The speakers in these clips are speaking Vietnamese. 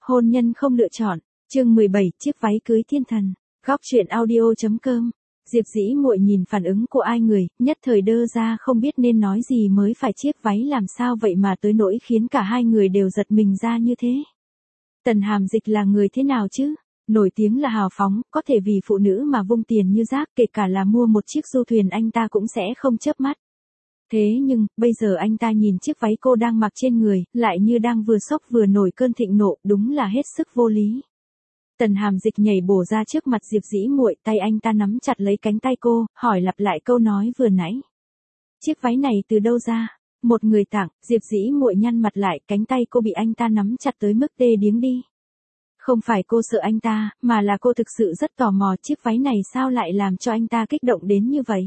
Hôn nhân không lựa chọn, chương 17, chiếc váy cưới thiên thần. Góc truyện audio.com. Diệp Dĩ Muội nhìn phản ứng của ai người, nhất thời đơ ra không biết nên nói gì mới phải, chiếc váy làm sao vậy mà tới nỗi khiến cả hai người đều giật mình ra như thế. Tần Hàm Dịch là người thế nào chứ? Nổi tiếng là hào phóng, có thể vì phụ nữ mà vung tiền như rác, kể cả là mua một chiếc du thuyền anh ta cũng sẽ không chớp mắt. Thế nhưng, bây giờ anh ta nhìn chiếc váy cô đang mặc trên người, lại như đang vừa sốc vừa nổi cơn thịnh nộ, đúng là hết sức vô lý. Tần Hàm Dịch nhảy bổ ra trước mặt Diệp Dĩ Muội, tay anh ta nắm chặt lấy cánh tay cô, hỏi lặp lại câu nói vừa nãy. Chiếc váy này từ đâu ra? Một người tặng. Diệp Dĩ Muội nhăn mặt lại, cánh tay cô bị anh ta nắm chặt tới mức tê điếng đi. Không phải cô sợ anh ta, mà là cô thực sự rất tò mò chiếc váy này sao lại làm cho anh ta kích động đến như vậy.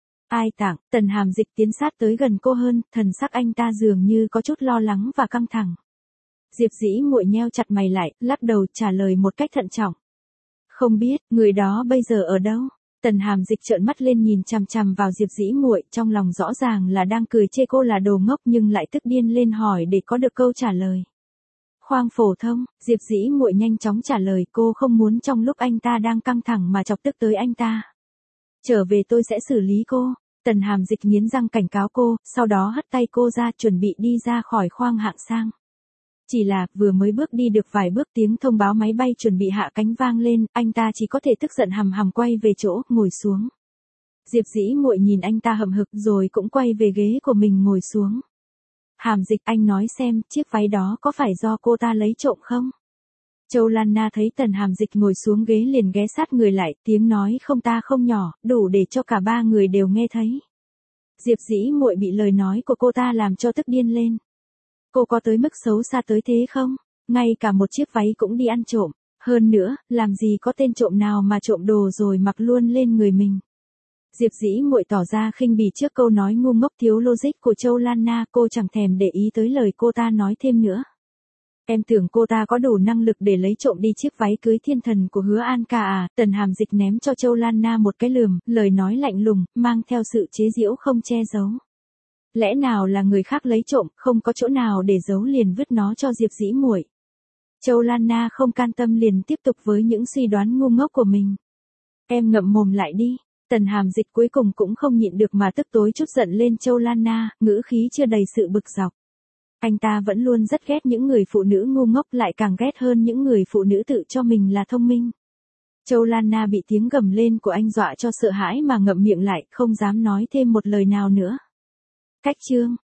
Ai tặng? Tần Hàm Dịch tiến sát tới gần cô hơn, thần sắc anh ta dường như có chút lo lắng và căng thẳng. Diệp Dĩ Muội nheo chặt mày lại, lắc đầu trả lời một cách thận trọng. Không biết, người đó bây giờ ở đâu? Tần Hàm Dịch trợn mắt lên nhìn chằm chằm vào Diệp Dĩ Muội, trong lòng rõ ràng là đang cười chê cô là đồ ngốc nhưng lại tức điên lên hỏi để có được câu trả lời. Khoang phổ thông. Diệp Dĩ Muội nhanh chóng trả lời, cô không muốn trong lúc anh ta đang căng thẳng mà chọc tức tới anh ta. Trở về tôi sẽ xử lý cô. Tần Hàm Dịch nghiến răng cảnh cáo cô, sau đó hất tay cô ra chuẩn bị đi ra khỏi khoang hạng sang. Chỉ là, vừa mới bước đi được vài bước tiếng thông báo máy bay chuẩn bị hạ cánh vang lên, anh ta chỉ có thể tức giận hầm hầm quay về chỗ, ngồi xuống. Diệp Dĩ Muội nhìn anh ta hậm hực rồi cũng quay về ghế của mình ngồi xuống. Hàm Dịch, anh nói xem, chiếc váy đó có phải do cô ta lấy trộm không? Châu Lan Na thấy Tần Hàm Dịch ngồi xuống ghế liền ghé sát người lại, tiếng nói không ta không nhỏ, đủ để cho cả ba người đều nghe thấy. Diệp Dĩ Muội bị lời nói của cô ta làm cho tức điên lên. Cô có tới mức xấu xa tới thế không? Ngay cả một chiếc váy cũng đi ăn trộm. Hơn nữa, làm gì có tên trộm nào mà trộm đồ rồi mặc luôn lên người mình. Diệp Dĩ Muội tỏ ra khinh bỉ trước câu nói ngu ngốc thiếu logic của Châu Lan Na, cô chẳng thèm để ý tới lời cô ta nói thêm nữa. Em tưởng cô ta có đủ năng lực để lấy trộm đi chiếc váy cưới thiên thần của Hứa An Ca à? Tần Hàm Dịch ném cho Châu Lan Na một cái lườm, lời nói lạnh lùng, mang theo sự chế giễu không che giấu. Lẽ nào là người khác lấy trộm, không có chỗ nào để giấu liền vứt nó cho Diệp Dĩ Muội. Châu Lan Na không can tâm liền tiếp tục với những suy đoán ngu ngốc của mình. Em ngậm mồm lại đi. Tần Hàm Dịch cuối cùng cũng không nhịn được mà tức tối chút giận lên Châu Lan Na, ngữ khí chưa đầy sự bực dọc. Anh ta vẫn luôn rất ghét những người phụ nữ ngu ngốc, lại càng ghét hơn những người phụ nữ tự cho mình là thông minh. Châu Lan Na bị tiếng gầm lên của anh dọa cho sợ hãi mà ngậm miệng lại, không dám nói thêm một lời nào nữa. Cách chương.